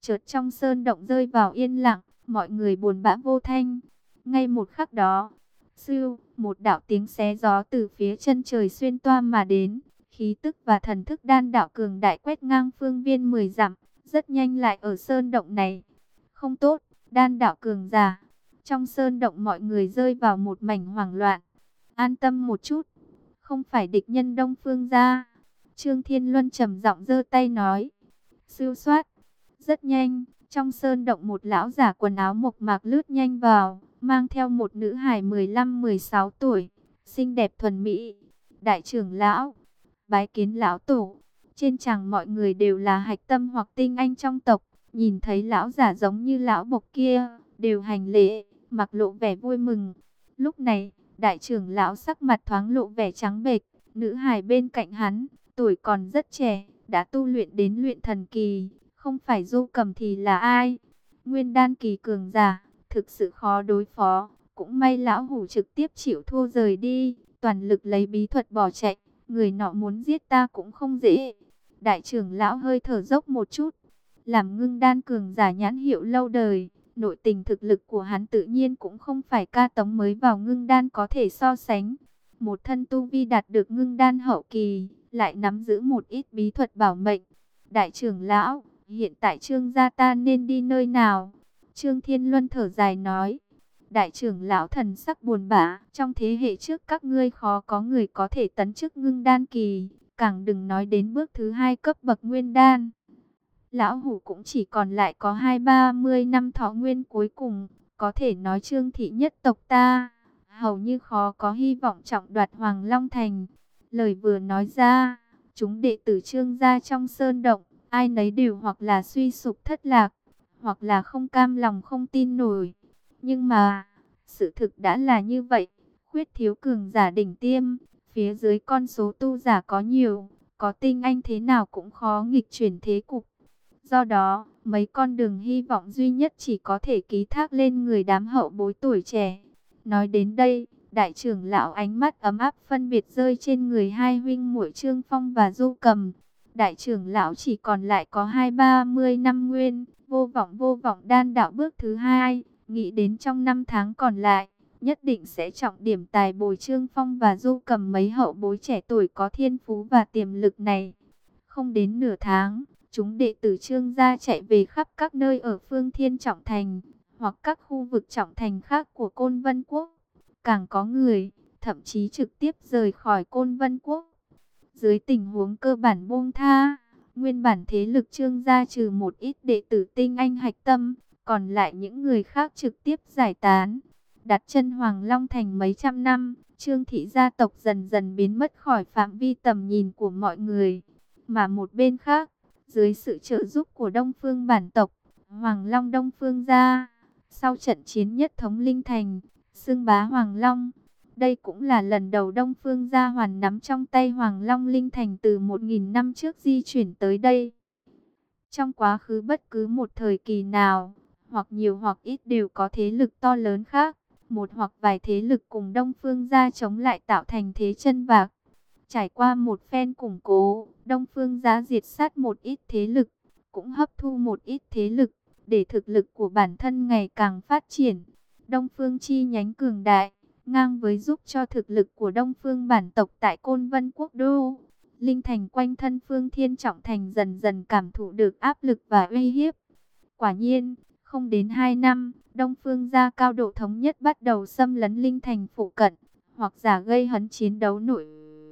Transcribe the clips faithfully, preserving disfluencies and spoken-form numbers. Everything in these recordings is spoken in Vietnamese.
Chợt trong sơn động rơi vào yên lặng, mọi người buồn bã vô thanh. Ngay một khắc đó, sưu, một đạo tiếng xé gió từ phía chân trời xuyên toa mà đến. Khí tức và thần thức đan đạo cường đại quét ngang phương viên mười dặm, rất nhanh lại ở sơn động này. Không tốt, đan đạo cường giả. Trong sơn động mọi người rơi vào một mảnh hoảng loạn. An tâm một chút, không phải địch nhân Đông Phương gia. Trương Thiên Luân trầm giọng giơ tay nói. Siêu soát. Rất nhanh, trong sơn động một lão giả quần áo mộc mạc lướt nhanh vào, mang theo một nữ hài mười lăm mười sáu tuổi, xinh đẹp thuần mỹ. Đại trưởng lão, bái kiến lão tổ. Trên tràng mọi người đều là hạch tâm hoặc tinh anh trong tộc, nhìn thấy lão giả giống như lão bộc kia, đều hành lễ, mặc lộ vẻ vui mừng. Lúc này, đại trưởng lão sắc mặt thoáng lộ vẻ trắng bệch, nữ hài bên cạnh hắn, tuổi còn rất trẻ, đã tu luyện đến luyện thần kỳ, không phải Du Cầm thì là ai? Nguyên đan kỳ cường giả, thực sự khó đối phó, cũng may lão hủ trực tiếp chịu thua rời đi, toàn lực lấy bí thuật bỏ chạy, người nọ muốn giết ta cũng không dễ. Đại trưởng lão hơi thở dốc một chút, làm ngưng đan cường giả nhãn hiệu lâu đời, nội tình thực lực của hắn tự nhiên cũng không phải ca tống mới vào ngưng đan có thể so sánh. Một thân tu vi đạt được ngưng đan hậu kỳ, lại nắm giữ một ít bí thuật bảo mệnh. Đại trưởng lão, hiện tại Trương gia ta nên đi nơi nào? Trương Thiên Luân thở dài nói. Đại trưởng lão thần sắc buồn bã, trong thế hệ trước các ngươi khó có người có thể tấn chức ngưng đan kỳ, càng đừng nói đến bước thứ hai cấp bậc nguyên đan. Lão hủ cũng chỉ còn lại có hai ba mươi năm thọ nguyên cuối cùng, có thể nói Trương thị nhất tộc ta, hầu như khó có hy vọng trọng đoạt Hoàng Long Thành. Lời vừa nói ra, chúng đệ tử Trương gia trong sơn động, ai nấy đều hoặc là suy sụp thất lạc, hoặc là không cam lòng không tin nổi. Nhưng mà, sự thực đã là như vậy, khuyết thiếu cường giả đỉnh tiêm, phía dưới con số tu giả có nhiều, có tinh anh thế nào cũng khó nghịch chuyển thế cục. Do đó, mấy con đường hy vọng duy nhất chỉ có thể ký thác lên người đám hậu bối tuổi trẻ. Nói đến đây, đại trưởng lão ánh mắt ấm áp phân biệt rơi trên người hai huynh muội Trương Phong và Du Cầm. Đại trưởng lão chỉ còn lại có hai ba mươi năm nguyên, vô vọng vô vọng đan đạo bước thứ hai, nghĩ đến trong năm tháng còn lại, nhất định sẽ trọng điểm tài bồi Trương Phong và Du Cầm mấy hậu bối trẻ tuổi có thiên phú và tiềm lực này. Không đến nửa tháng, chúng đệ tử Trương gia chạy về khắp các nơi ở Phương Thiên Trọng Thành, hoặc các khu vực trọng thành khác của Côn Vân Quốc. Càng có người, thậm chí trực tiếp rời khỏi Côn Vân Quốc. Dưới tình huống cơ bản buông tha, nguyên bản thế lực Trương gia trừ một ít đệ tử tinh anh hạch tâm, còn lại những người khác trực tiếp giải tán. Đặt chân Hoàng Long Thành mấy trăm năm, Trương thị gia tộc dần dần biến mất khỏi phạm vi tầm nhìn của mọi người. Mà một bên khác, dưới sự trợ giúp của Đông Phương bản tộc, Hoàng Long Đông Phương gia, sau trận chiến nhất thống Linh Thành, xưng bá Hoàng Long. Đây cũng là lần đầu Đông Phương gia hoàn nắm trong tay Hoàng Long Linh Thành từ một nghìn năm trước di chuyển tới đây. Trong quá khứ bất cứ một thời kỳ nào, hoặc nhiều hoặc ít đều có thế lực to lớn khác, một hoặc vài thế lực cùng Đông Phương gia chống lại tạo thành thế chân vạc. Trải qua một phen củng cố, Đông Phương gia diệt sát một ít thế lực, cũng hấp thu một ít thế lực, để thực lực của bản thân ngày càng phát triển. Đông Phương chi nhánh cường đại, ngang với giúp cho thực lực của Đông Phương bản tộc tại Côn Vân Quốc đô. Linh Thành quanh thân Phương Thiên Trọng Thành dần dần cảm thụ được áp lực và uy hiếp. Quả nhiên, không đến hai năm, Đông Phương gia cao độ thống nhất bắt đầu xâm lấn Linh Thành phụ cận, hoặc giả gây hấn chiến đấu nội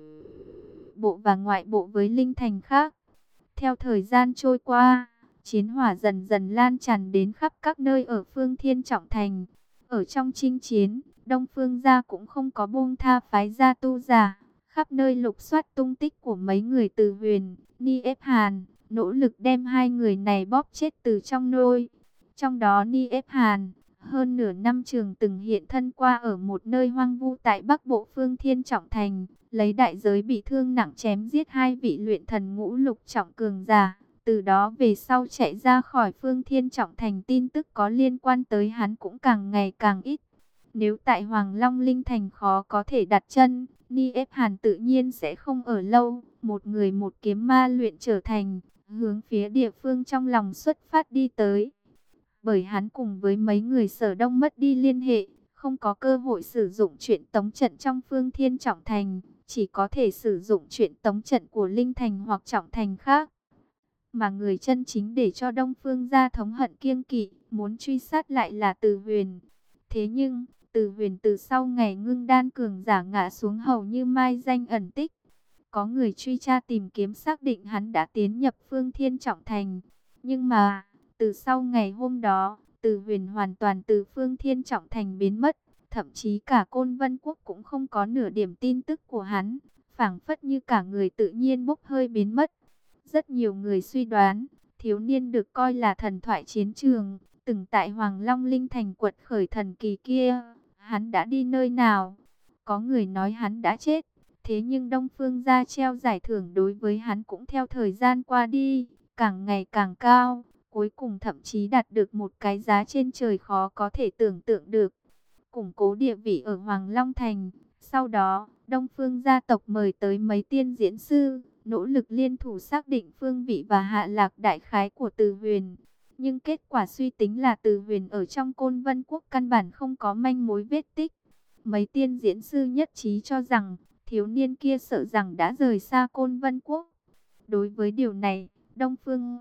bộ và ngoại bộ với Linh Thành khác. Theo thời gian trôi qua, chiến hỏa dần dần lan tràn đến khắp các nơi ở Phương Thiên Trọng Thành. Ở trong chinh chiến, Đông Phương gia cũng không có buông tha phái gia tu giả, khắp nơi lục soát tung tích của mấy người Từ Huyền, Ni Ép Hàn, nỗ lực đem hai người này bóp chết từ trong nôi. Trong đó Ni Ép Hàn, hơn nửa năm trường từng hiện thân qua ở một nơi hoang vu tại Bắc Bộ Phương Thiên Trọng Thành, lấy đại giới bị thương nặng chém giết hai vị luyện thần ngũ lục trọng cường giả. Từ đó về sau chạy ra khỏi Phương Thiên Trọng Thành, tin tức có liên quan tới hắn cũng càng ngày càng ít. Nếu tại Hoàng Long Linh Thành khó có thể đặt chân, Ni Ép Hàn tự nhiên sẽ không ở lâu. Một người một kiếm ma luyện trở thành, hướng phía địa phương trong lòng xuất phát đi tới. Bởi hắn cùng với mấy người Sở Đông mất đi liên hệ, không có cơ hội sử dụng truyện tống trận trong Phương Thiên Trọng Thành, chỉ có thể sử dụng truyện tống trận của Linh Thành hoặc Trọng Thành khác. Mà người chân chính để cho Đông Phương gia thống hận kiêng kỵ, muốn truy sát lại là Từ Huyền. Thế nhưng, Từ Huyền từ sau ngày ngưng đan cường giả ngã xuống hầu như mai danh ẩn tích. Có người truy tra tìm kiếm xác định hắn đã tiến nhập Phương Thiên Trọng Thành. Nhưng mà, từ sau ngày hôm đó, Từ Huyền hoàn toàn từ Phương Thiên Trọng Thành biến mất. Thậm chí cả Côn Vân Quốc cũng không có nửa điểm tin tức của hắn. Phảng phất như cả người tự nhiên bốc hơi biến mất. Rất nhiều người suy đoán, thiếu niên được coi là thần thoại chiến trường, từng tại Hoàng Long Linh Thành quật khởi thần kỳ kia, hắn đã đi nơi nào? Có người nói hắn đã chết, thế nhưng Đông Phương gia treo giải thưởng đối với hắn cũng theo thời gian qua đi, càng ngày càng cao, cuối cùng thậm chí đạt được một cái giá trên trời khó có thể tưởng tượng được. Củng cố địa vị ở Hoàng Long Thành, sau đó, Đông Phương gia tộc mời tới mấy tiên diễn sư, nỗ lực liên thủ xác định phương vị và hạ lạc đại khái của Từ Huyền. Nhưng kết quả suy tính là Từ Huyền ở trong Côn Vân Quốc căn bản không có manh mối vết tích. Mấy tiên diễn sư nhất trí cho rằng, thiếu niên kia sợ rằng đã rời xa Côn Vân Quốc. Đối với điều này, Đông Phương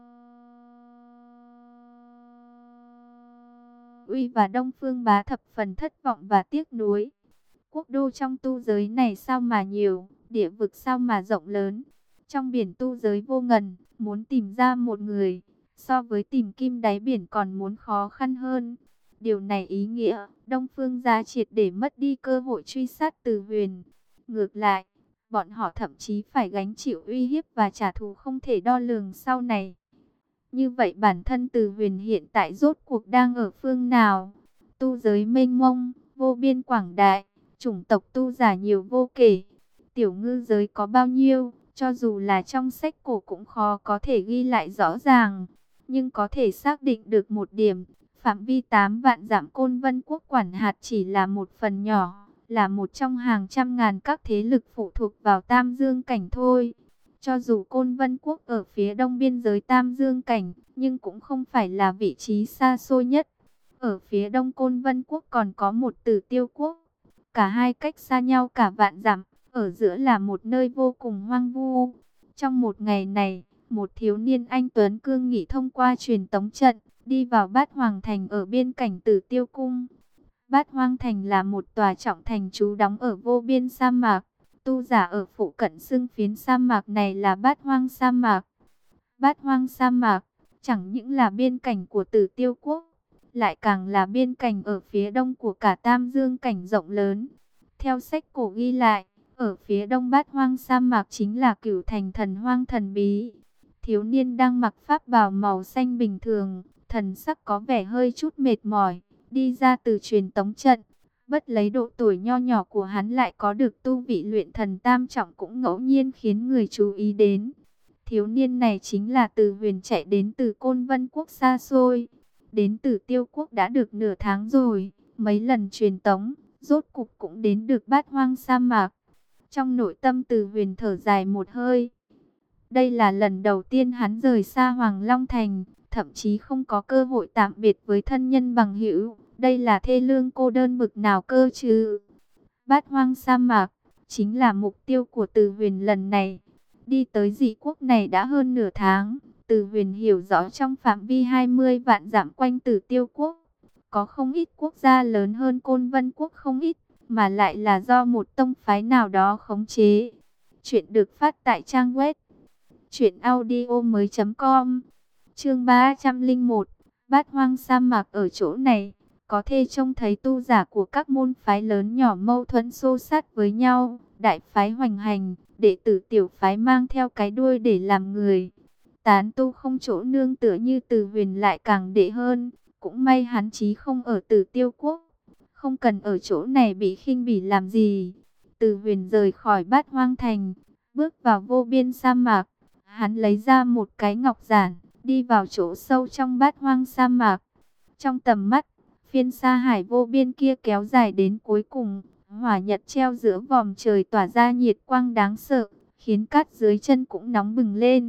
Uy và Đông Phương Bá thập phần thất vọng và tiếc nuối. Quốc đô trong tu giới này sao mà nhiều, địa vực sao mà rộng lớn. Trong biển tu giới vô ngần, muốn tìm ra một người, so với tìm kim đáy biển còn muốn khó khăn hơn. Điều này ý nghĩa, Đông Phương gia triệt để mất đi cơ hội truy sát Từ Huyền. Ngược lại, bọn họ thậm chí phải gánh chịu uy hiếp và trả thù không thể đo lường sau này. Như vậy bản thân Từ Huyền hiện tại rốt cuộc đang ở phương nào? Tu giới mênh mông, vô biên quảng đại, chủng tộc tu giả nhiều vô kể. Tiểu ngư giới có bao nhiêu, cho dù là trong sách cổ cũng khó có thể ghi lại rõ ràng. Nhưng có thể xác định được một điểm, phạm vi tám vạn dặm Côn Vân Quốc quản hạt chỉ là một phần nhỏ, là một trong hàng trăm ngàn các thế lực phụ thuộc vào Tam Dương Cảnh thôi. Cho dù Côn Vân Quốc ở phía đông biên giới Tam Dương Cảnh, nhưng cũng không phải là vị trí xa xôi nhất. Ở phía đông Côn Vân Quốc còn có một Tử Tiêu Quốc. Cả hai cách xa nhau cả vạn dặm, ở giữa là một nơi vô cùng hoang vu. Trong một ngày này, một thiếu niên anh tuấn cương nghị thông qua truyền tống trận, đi vào Bát Hoàng Thành ở biên cảnh Tử Tiêu Cung. Bát Hoang Thành là một tòa trọng thành trú đóng ở vô biên sa mạc. Tu giả ở phụ cận xưng phiến sa mạc này là Bát Hoang sa mạc. Bát Hoang sa mạc chẳng những là biên cảnh của Tử Tiêu Quốc, lại càng là biên cảnh ở phía đông của cả Tam Dương Cảnh rộng lớn. Theo sách cổ ghi lại, ở phía đông Bát Hoang sa mạc chính là Cửu Thành Thần Hoang thần bí. Thiếu niên đang mặc pháp bào màu xanh bình thường, thần sắc có vẻ hơi chút mệt mỏi, đi ra từ truyền tống trận. Bất lấy độ tuổi nho nhỏ của hắn lại có được tu vị luyện thần tam trọng cũng ngẫu nhiên khiến người chú ý đến. Thiếu niên này chính là Từ Huyền, chạy đến từ Côn Vân Quốc xa xôi. Đến từ Tiêu Quốc đã được nửa tháng rồi, mấy lần truyền tống, rốt cục cũng đến được Bát Hoang sa mạc. Trong nội tâm Từ Huyền thở dài một hơi. Đây là lần đầu tiên hắn rời xa Hoàng Long Thành, thậm chí không có cơ hội tạm biệt với thân nhân bằng hữu. Đây là thê lương cô đơn bực nào cơ chứ? Bát Hoang sa mạc chính là mục tiêu của Từ Huyền lần này. Đi tới dị quốc này đã hơn nửa tháng. Từ Huyền hiểu rõ trong phạm vi hai mươi vạn dặm quanh Tử Tiêu Quốc, có không ít quốc gia lớn hơn Côn Vân Quốc không ít, mà lại là do một tông phái nào đó khống chế. Chuyện được phát tại trang web truyện audio mới chấm com. Chương ba trăm lẻ một. Bát Hoang sa mạc ở chỗ này, có thể trông thấy tu giả của các môn phái lớn nhỏ mâu thuẫn xô sát với nhau. Đại phái hoành hành, đệ tử tiểu phái mang theo cái đuôi để làm người. Tán tu không chỗ nương tựa như Từ Huyền lại càng đệ hơn. Cũng may hắn chí không ở Tử Tiêu Quốc, không cần ở chỗ này bị khinh bỉ làm gì. Từ Huyền rời khỏi Bát Hoang Thành, bước vào vô biên sa mạc. Hắn lấy ra một cái ngọc giản, đi vào chỗ sâu trong Bát Hoang sa mạc. Trong tầm mắt, phiên sa hải vô biên kia kéo dài đến cuối cùng. Hỏa nhật treo giữa vòm trời tỏa ra nhiệt quang đáng sợ, khiến cát dưới chân cũng nóng bừng lên.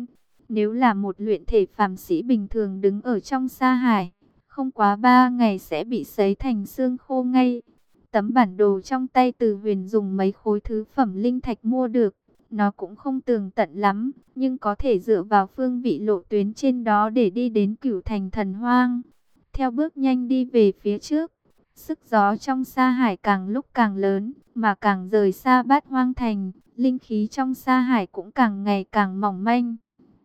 Nếu là một luyện thể phàm sĩ bình thường đứng ở trong sa hải, không quá ba ngày sẽ bị sấy thành xương khô ngay. Tấm bản đồ trong tay Từ Huyền dùng mấy khối thứ phẩm linh thạch mua được. Nó cũng không tường tận lắm, nhưng có thể dựa vào phương vị lộ tuyến trên đó để đi đến Cửu Thành Thần Hoang. Theo bước nhanh đi về phía trước, sức gió trong sa hải càng lúc càng lớn, mà càng rời xa Bát Hoang Thành, linh khí trong sa hải cũng càng ngày càng mỏng manh.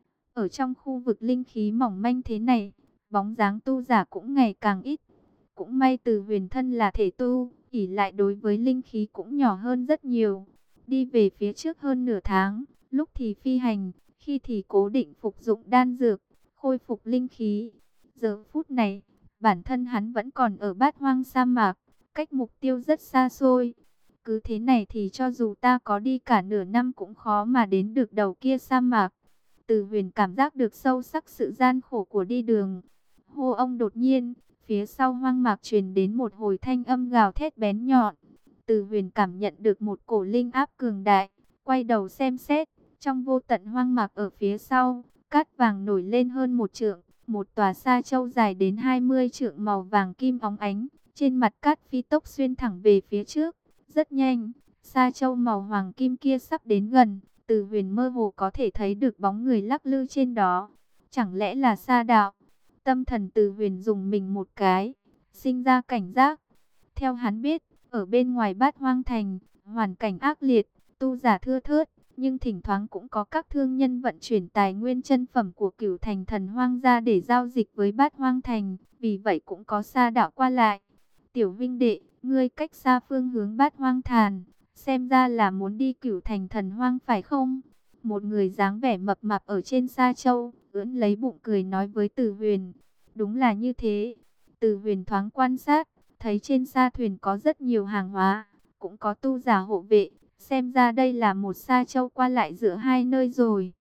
Ở trong khu vực linh khí mỏng manh thế này, bóng dáng tu giả cũng ngày càng ít. Cũng may Từ Huyền thân là thể tu, ỷ lại đối với linh khí cũng nhỏ hơn rất nhiều. Đi về phía trước hơn nửa tháng, lúc thì phi hành, khi thì cố định phục dụng đan dược, khôi phục linh khí. Giờ phút này, bản thân hắn vẫn còn ở Bát Hoang sa mạc, cách mục tiêu rất xa xôi. Cứ thế này thì cho dù ta có đi cả nửa năm cũng khó mà đến được đầu kia sa mạc. Từ Huyền cảm giác được sâu sắc sự gian khổ của đi đường. Hô ông đột nhiên, phía sau hoang mạc truyền đến một hồi thanh âm gào thét bén nhọn. Từ Huyền cảm nhận được một cổ linh áp cường đại, quay đầu xem xét, trong vô tận hoang mạc ở phía sau, cát vàng nổi lên hơn một trượng, một tòa sa châu dài đến hai mươi trượng màu vàng kim óng ánh, trên mặt cát phi tốc xuyên thẳng về phía trước, rất nhanh, sa châu màu hoàng kim kia sắp đến gần, Từ Huyền mơ hồ có thể thấy được bóng người lắc lư trên đó, chẳng lẽ là Sa Đạo? Tâm thần Từ Huyền dùng mình một cái, sinh ra cảnh giác. Theo hắn biết, ở bên ngoài Bát Hoang Thành, hoàn cảnh ác liệt, tu giả thưa thớt, nhưng thỉnh thoảng cũng có các thương nhân vận chuyển tài nguyên chân phẩm của Cửu Thành Thần Hoang ra để giao dịch với Bát Hoang Thành, vì vậy cũng có Sa Đạo qua lại. Tiểu Vinh đệ, ngươi cách xa phương hướng Bát Hoang Thành, xem ra là muốn đi Cửu Thành Thần Hoang phải không? Một người dáng vẻ mập mạp ở trên sa châu, ưỡn lấy bụng cười nói với Từ Huyền. Đúng là như thế. Từ Huyền thoáng quan sát, thấy trên sa thuyền có rất nhiều hàng hóa, cũng có tu giả hộ vệ, xem ra đây là một sa châu qua lại giữa hai nơi rồi.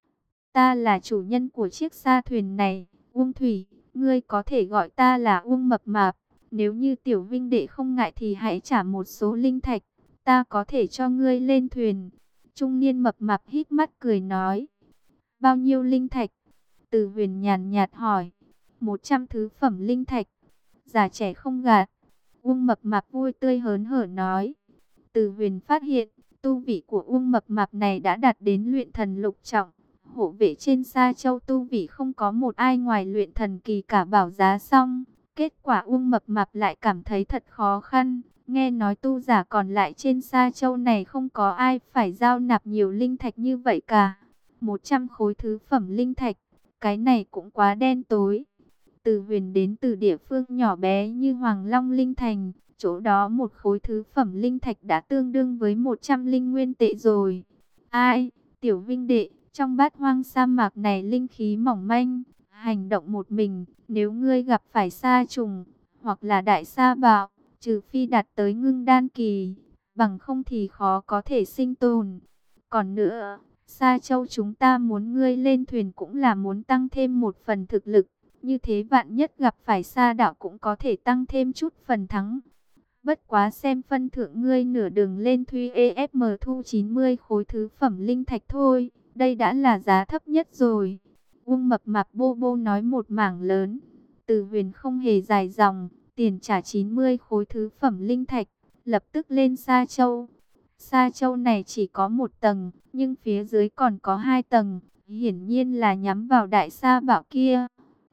Ta là chủ nhân của chiếc sa thuyền này, Uông Thủy, ngươi có thể gọi ta là Uông Mập Mạp. Nếu như Tiểu Vinh đệ không ngại thì hãy trả một số linh thạch, ta có thể cho ngươi lên thuyền. Trung niên mập mạp híp mắt cười nói. Bao nhiêu linh thạch? Từ Huyền nhàn nhạt hỏi. Một trăm thứ phẩm linh thạch. Già trẻ không gạt. Uông Mập Mạp vui tươi hớn hở nói. Từ Huyền phát hiện, tu vị của Uông Mập Mạp này đã đạt đến luyện thần lục trọng. Hộ vệ trên Sa Châu tu vị không có một ai ngoài luyện thần kỳ cả, bảo giá xong. Kết quả Uông Mập Mạp lại cảm thấy thật khó khăn. Nghe nói tu giả còn lại trên Sa Châu này không có ai phải giao nạp nhiều linh thạch như vậy cả. Một trăm khối thứ phẩm linh thạch, cái này cũng quá đen tối. Từ Huyền đến từ địa phương nhỏ bé như Hoàng Long Linh Thành, chỗ đó một khối thứ phẩm linh thạch đã tương đương với một trăm linh nguyên tệ rồi. Ai, Tiểu Vinh đệ, trong Bát Hoang sa mạc này linh khí mỏng manh, hành động một mình, nếu ngươi gặp phải sa trùng, hoặc là đại sa bạo, trừ phi đạt tới ngưng đan kỳ, bằng không thì khó có thể sinh tồn. Còn nữa, Sa Châu chúng ta muốn ngươi lên thuyền cũng là muốn tăng thêm một phần thực lực, như thế vạn nhất gặp phải Sa Đạo cũng có thể tăng thêm chút phần thắng. Bất quá xem phân thượng ngươi nửa đường lên Thuy e ép em thu chín mươi khối thứ phẩm linh thạch thôi, đây đã là giá thấp nhất rồi. Uông Mập Mạp bô bô nói một mảng lớn. Từ Huyền không hề dài dòng, tiền trả chín mươi khối thứ phẩm linh thạch, lập tức lên Sa Châu. Sa Châu này chỉ có một tầng, nhưng phía dưới còn có hai tầng, hiển nhiên là nhắm vào đại sa bạo kia.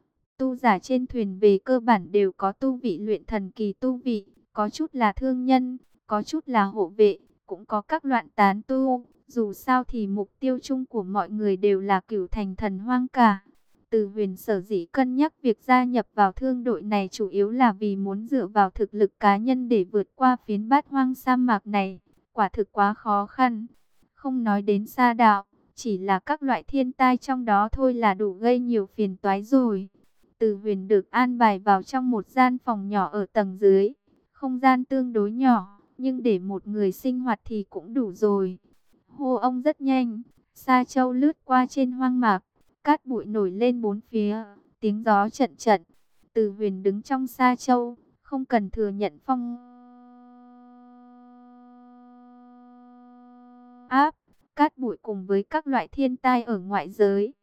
Tu giả trên thuyền về cơ bản đều có tu vị luyện thần kỳ tu vị, có chút là thương nhân, có chút là hộ vệ, cũng có các loạn tán tu. Dù sao thì mục tiêu chung của mọi người đều là Cửu Thành Thần Hoang cả. Từ Huyền sở dĩ cân nhắc việc gia nhập vào thương đội này chủ yếu là vì muốn dựa vào thực lực cá nhân để vượt qua phiến Bát Hoang sa mạc này. Quả thực quá khó khăn. Không nói đến Sa Đạo, chỉ là các loại thiên tai trong đó thôi là đủ gây nhiều phiền toái rồi. Từ Huyền được an bài vào trong một gian phòng nhỏ ở tầng dưới. Không gian tương đối nhỏ, nhưng để một người sinh hoạt thì cũng đủ rồi. Hô ông rất nhanh, Sa Châu lướt qua trên hoang mạc, cát bụi nổi lên bốn phía, tiếng gió trận trận. Từ Huyền đứng trong Sa Châu, không cần thừa nhận phong áp, cát bụi cùng với các loại thiên tai ở ngoại giới.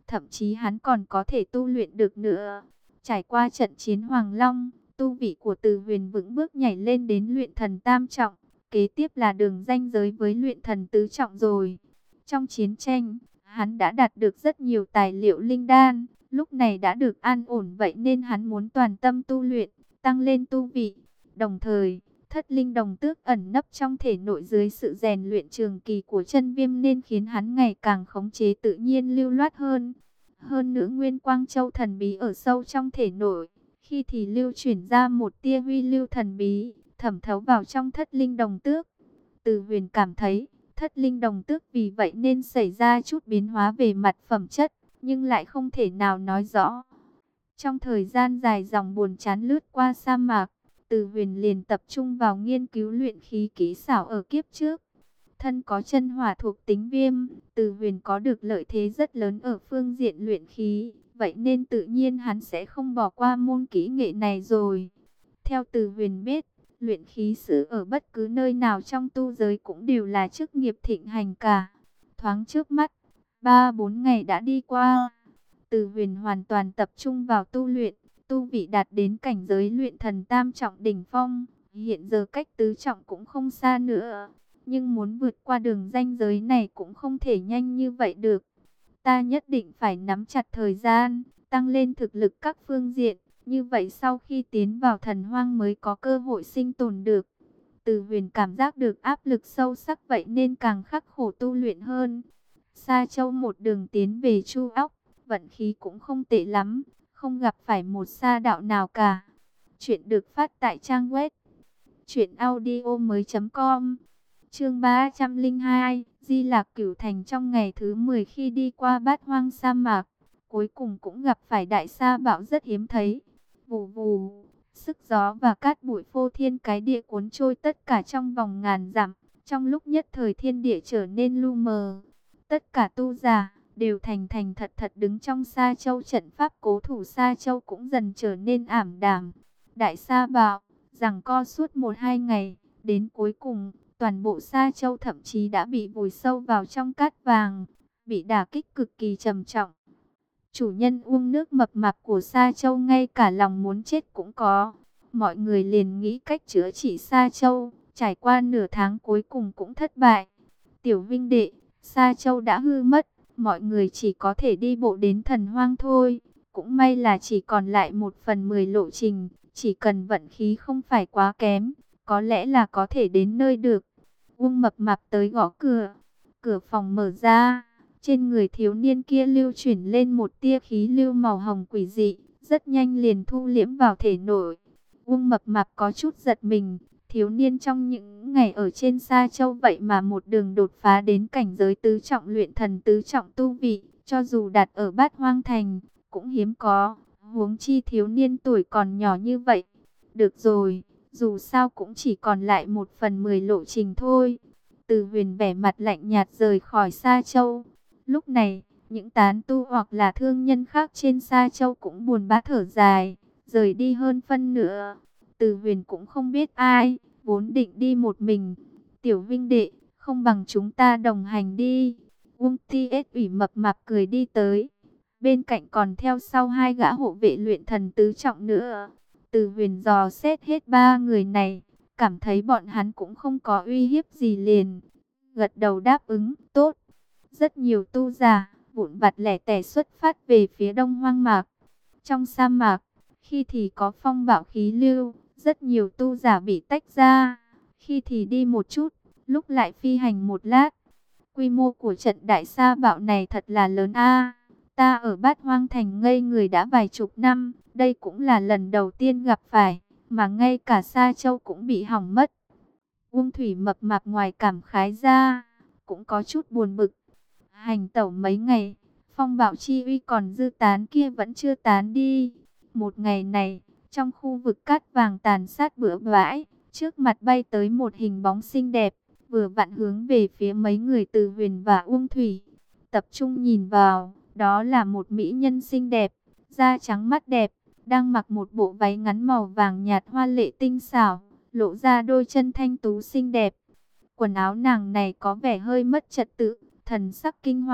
thậm chí hắn còn có thể tu luyện được nữa. Trải qua trận chiến Hoàng Long, tu vị của Từ Huyền vững bước nhảy lên đến luyện thần tam trọng, kế tiếp là đường ranh giới với luyện thần tứ trọng rồi. Trong chiến tranh, hắn đã đạt được rất nhiều tài liệu linh đan, lúc này đã được an ổn, vậy nên hắn muốn toàn tâm tu luyện, tăng lên tu vị. Đồng thời, thất linh đồng tước ẩn nấp trong thể nội dưới sự rèn luyện trường kỳ của chân viêm nên khiến hắn ngày càng khống chế tự nhiên lưu loát hơn. Hơn nữa Nguyên Quang Châu thần bí ở sâu trong thể nội, khi thì lưu chuyển ra một tia huy lưu thần bí, thẩm thấu vào trong thất linh đồng tước. Từ Huyền cảm thấy, thất linh đồng tước vì vậy nên xảy ra chút biến hóa về mặt phẩm chất, nhưng lại không thể nào nói rõ. Trong thời gian dài dòng buồn chán lướt qua sa mạc, Từ Huyền liền tập trung vào nghiên cứu luyện khí kỹ xảo ở kiếp trước. Thân có chân hỏa thuộc tính viêm, Từ Huyền có được lợi thế rất lớn ở phương diện luyện khí, vậy nên tự nhiên hắn sẽ không bỏ qua môn kỹ nghệ này rồi. Theo Từ Huyền biết, luyện khí sư ở bất cứ nơi nào trong tu giới cũng đều là chức nghiệp thịnh hành cả. Thoáng trước mắt, ba bốn ngày đã đi qua, Từ Huyền hoàn toàn tập trung vào tu luyện, tu vị đạt đến cảnh giới luyện thần tam trọng đỉnh phong, hiện giờ cách tứ trọng cũng không xa nữa. Nhưng muốn vượt qua đường ranh giới này cũng không thể nhanh như vậy được. Ta nhất định phải nắm chặt thời gian, tăng lên thực lực các phương diện, như vậy sau khi tiến vào thần hoang mới có cơ hội sinh tồn được. Từ Huyền cảm giác được áp lực sâu sắc, vậy nên càng khắc khổ tu luyện hơn. Sa Châu một đường tiến về Chu Ốc, vận khí cũng không tệ lắm, không gặp phải một sa đạo nào cả. Chuyện được phát tại trang web truyện audio mới chấm com. Chương ba trăm lẻ hai, Di Lạc Cửu Thành. Trong ngày thứ mười khi đi qua Bát Hoang sa mạc, cuối cùng cũng gặp phải đại sa bạo rất hiếm thấy. Vù vù, sức gió và cát bụi phô thiên cái địa cuốn trôi tất cả trong vòng ngàn dặm. Trong lúc nhất thời thiên địa trở nên lu mờ. Tất cả tu giả đều thành thành thật thật đứng trong Sa Châu, trận pháp cố thủ Sa Châu cũng dần trở nên ảm đạm. Đại sa bạo giằng co suốt một hai ngày, đến cuối cùng toàn bộ Sa Châu thậm chí đã bị vùi sâu vào trong cát vàng, bị đả kích cực kỳ trầm trọng. Chủ nhân uống nước mập mạp của Sa Châu ngay cả lòng muốn chết cũng có. Mọi người liền nghĩ cách chữa trị Sa Châu, trải qua nửa tháng cuối cùng cũng thất bại. Tiểu huynh đệ, Sa Châu đã hư mất, mọi người chỉ có thể đi bộ đến thần hoang thôi. Cũng may là chỉ còn lại một phần mười lộ trình, chỉ cần vận khí không phải quá kém, có lẽ là có thể đến nơi được. Uông mập mạp tới gõ cửa, cửa phòng mở ra, trên người thiếu niên kia lưu chuyển lên một tia khí lưu màu hồng quỷ dị, rất nhanh liền thu liễm vào thể nội. Uông mập mạp có chút giật mình, thiếu niên trong những ngày ở trên Sa Châu vậy mà một đường đột phá đến cảnh giới tứ trọng luyện thần tứ trọng tu vị, cho dù đặt ở Bát Hoang Thành cũng hiếm có, huống chi thiếu niên tuổi còn nhỏ như vậy. Được rồi, dù sao cũng chỉ còn lại một phần mười lộ trình thôi. Từ Huyền vẻ mặt lạnh nhạt rời khỏi Sa Châu. Lúc này, những tán tu hoặc là thương nhân khác trên Sa Châu cũng buồn bã thở dài, rời đi hơn phân nửa. Từ Huyền cũng không biết ai, vốn định đi một mình. Tiểu huynh đệ, không bằng chúng ta đồng hành đi. Uông Ti ết ủy mập mạp cười đi tới. Bên cạnh còn theo sau hai gã hộ vệ luyện thần tứ trọng nữa. Từ Huyền dò xét hết ba người này, cảm thấy bọn hắn cũng không có uy hiếp gì liền. Gật đầu đáp ứng, tốt. Rất nhiều tu giả, vụn vặt lẻ tẻ xuất phát về phía đông hoang mạc. Trong sa mạc, khi thì có phong bạo khí lưu, rất nhiều tu giả bị tách ra. Khi thì đi một chút, lúc lại phi hành một lát. Quy mô của trận đại sa bạo này thật là lớn a. Ta ở Bát Hoang Thành ngây người đã vài chục năm, đây cũng là lần đầu tiên gặp phải, mà ngay cả Sa Châu cũng bị hỏng mất. Uông Thủy mập mạp ngoài cảm khái ra, cũng có chút buồn bực. Hành tẩu mấy ngày, phong bạo chi uy còn dư tán kia vẫn chưa tán đi. Một ngày này, trong khu vực cát vàng tàn sát bừa bãi, trước mặt bay tới một hình bóng xinh đẹp, vừa vặn hướng về phía mấy người Từ Huyền và Uông Thủy. Tập trung nhìn vào, đó là một mỹ nhân xinh đẹp, da trắng mắt đẹp, đang mặc một bộ váy ngắn màu vàng nhạt hoa lệ tinh xảo, lộ ra đôi chân thanh tú xinh đẹp. Quần áo nàng này có vẻ hơi mất trật tự, thần sắc kinh hoàng,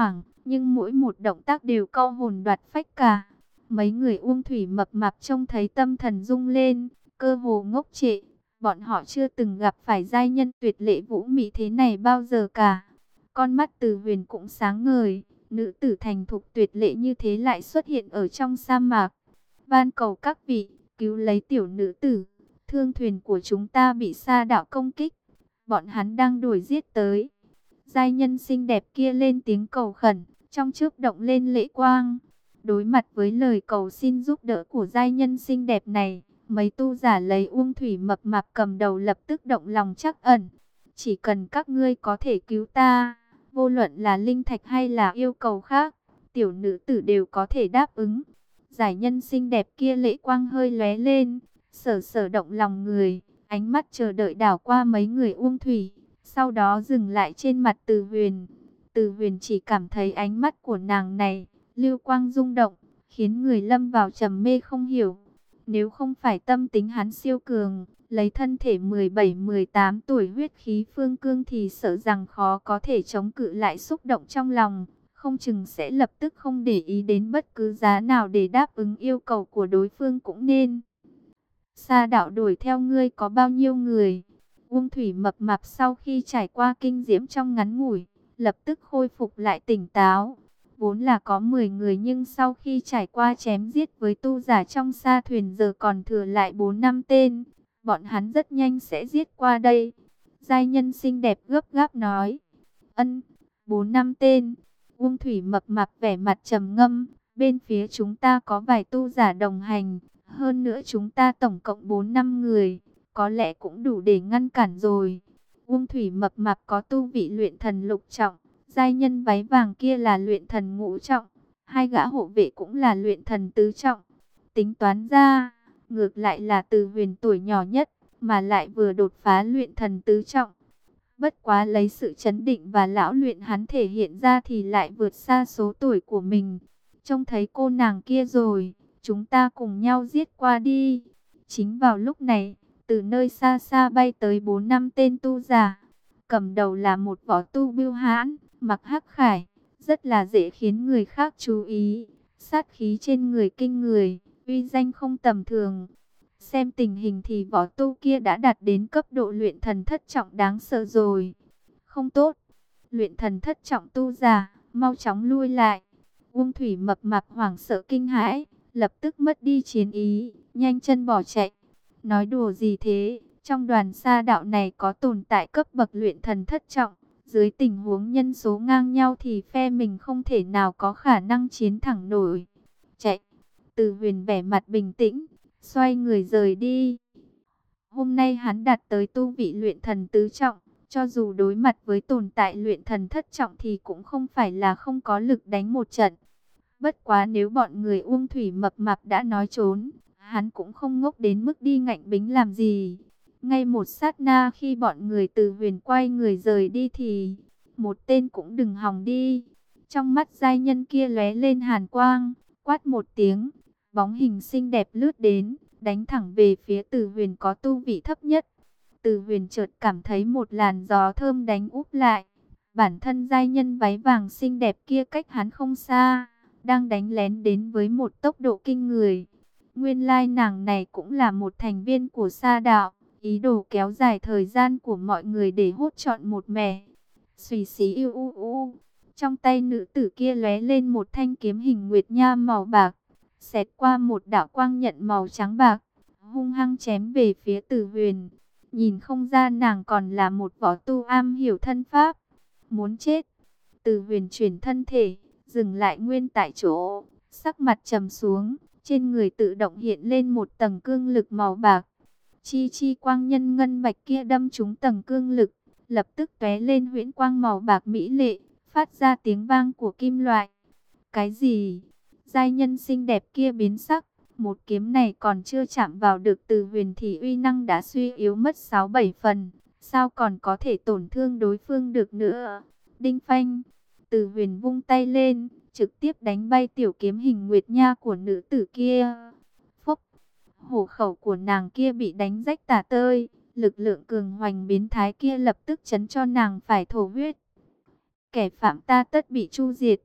nhưng mỗi một động tác đều câu hồn đoạt phách cả. Mấy người Uông Thủy mập mạp trông thấy tâm thần rung lên, cơ hồ ngốc trệ. Bọn họ chưa từng gặp phải giai nhân tuyệt lệ vũ mỹ thế này bao giờ cả. Con mắt Từ Huyền cũng sáng ngời, nữ tử thành thục tuyệt lệ như thế lại xuất hiện ở trong sa mạc. Van cầu các vị, cứu lấy tiểu nữ tử, thương thuyền của chúng ta bị sa đạo công kích. Bọn hắn đang đuổi giết tới. Giai nhân xinh đẹp kia lên tiếng cầu khẩn, trong chớp động lên lệ quang. Đối mặt với lời cầu xin giúp đỡ của giai nhân xinh đẹp này, mấy tu giả lấy Uông Thủy mập mạp cầm đầu lập tức động lòng trắc ẩn. Chỉ cần các ngươi có thể cứu ta, vô luận là linh thạch hay là yêu cầu khác, tiểu nữ tử đều có thể đáp ứng. Giải nhân xinh đẹp kia lệ quang hơi lóe lên, sở sở động lòng người, ánh mắt chờ đợi đảo qua mấy người Uông Thủy, sau đó dừng lại trên mặt Từ Huyền. Từ Huyền chỉ cảm thấy ánh mắt của nàng này, lưu quang rung động, khiến người lâm vào trầm mê không hiểu. Nếu không phải tâm tính hắn siêu cường, lấy thân thể mười bảy mười tám tuổi huyết khí phương cương thì sợ rằng khó có thể chống cự lại xúc động trong lòng, không chừng sẽ lập tức không để ý đến bất cứ giá nào để đáp ứng yêu cầu của đối phương cũng nên. Sa đạo đuổi theo ngươi có bao nhiêu người? Uông Thủy mập mạp sau khi trải qua kinh diễm trong ngắn ngủi, lập tức khôi phục lại tỉnh táo. Vốn là có mười người nhưng sau khi trải qua chém giết với tu giả trong sa thuyền giờ còn thừa lại bốn năm tên. Bọn hắn rất nhanh sẽ giết qua đây. Giai nhân xinh đẹp gấp gáp nói. Ân, bốn năm tên. Uông Thủy mập mạp vẻ mặt trầm ngâm. Bên phía chúng ta có vài tu giả đồng hành. Hơn nữa chúng ta tổng cộng bốn năm người. Có lẽ cũng đủ để ngăn cản rồi. Uông Thủy mập mạp có tu vị luyện thần lục trọng. Giai nhân váy vàng kia là luyện thần ngũ trọng. Hai gã hộ vệ cũng là luyện thần tứ trọng. Tính toán ra, ngược lại là Từ Huyền tuổi nhỏ nhất, mà lại vừa đột phá luyện thần tứ trọng. Bất quá lấy sự chấn định và lão luyện hắn thể hiện ra thì lại vượt xa số tuổi của mình. Trông thấy cô nàng kia rồi, chúng ta cùng nhau giết qua đi. Chính vào lúc này, từ nơi xa xa bay tới bốn năm tên tu giả. Cầm đầu là một võ tu bưu hãn, mặc hắc khải, rất là dễ khiến người khác chú ý. Sát khí trên người kinh người, uy danh không tầm thường. Xem tình hình thì võ tu kia đã đạt đến cấp độ luyện thần thất trọng đáng sợ rồi. Không tốt, luyện thần thất trọng tu giả, mau chóng lui lại. Uông Thủy mập mạp hoảng sợ kinh hãi, lập tức mất đi chiến ý, nhanh chân bỏ chạy. Nói đùa gì thế, trong đoàn sa đạo này có tồn tại cấp bậc luyện thần thất trọng. Dưới tình huống nhân số ngang nhau thì phe mình không thể nào có khả năng chiến thẳng nổi. Chạy, Từ Huyền vẻ mặt bình tĩnh, xoay người rời đi. Hôm nay hắn đạt tới tu vị luyện thần tứ trọng, cho dù đối mặt với tồn tại luyện thần thất trọng thì cũng không phải là không có lực đánh một trận. Bất quá nếu bọn người Uông Thủy mập mạp đã nói trốn, hắn cũng không ngốc đến mức đi ngạnh bính làm gì. Ngay một sát na khi bọn người Từ Huyền quay người rời đi thì một tên cũng đừng hòng đi. Trong mắt giai nhân kia lóe lên hàn quang, quát một tiếng, bóng hình xinh đẹp lướt đến, đánh thẳng về phía Từ Huyền có tu vị thấp nhất. Từ Huyền chợt cảm thấy một làn gió thơm đánh úp lại. Bản thân giai nhân váy vàng xinh đẹp kia cách hắn không xa, đang đánh lén đến với một tốc độ kinh người. Nguyên lai nàng này cũng là một thành viên của sa đạo, ý đồ kéo dài thời gian của mọi người để hốt trọn một mẻ. Xùy xí yêu u u, trong tay nữ tử kia lóe lên một thanh kiếm hình nguyệt nha màu bạc, xẹt qua một đạo quang nhận màu trắng bạc, hung hăng chém về phía Từ Huyền. Nhìn không ra nàng còn là một võ tu am hiểu thân pháp. Muốn chết. Từ Huyền chuyển thân thể, dừng lại nguyên tại chỗ, sắc mặt trầm xuống, trên người tự động hiện lên một tầng cương lực màu bạc. Chi chi quang nhân ngân bạch kia đâm trúng tầng cương lực, lập tức tóe lên huyễn quang màu bạc mỹ lệ, phát ra tiếng vang của kim loại. Cái gì? Giai nhân xinh đẹp kia biến sắc, một kiếm này còn chưa chạm vào được Từ Huyền thì uy năng đã suy yếu mất sáu bảy phần, sao còn có thể tổn thương đối phương được nữa? Đinh phanh, Từ Huyền vung tay lên, trực tiếp đánh bay tiểu kiếm hình nguyệt nha của nữ tử kia. Phốc, hổ khẩu của nàng kia bị đánh rách tả tơi, lực lượng cường hoành biến thái kia lập tức chấn cho nàng phải thổ huyết. Kẻ phạm ta tất bị chu diệt.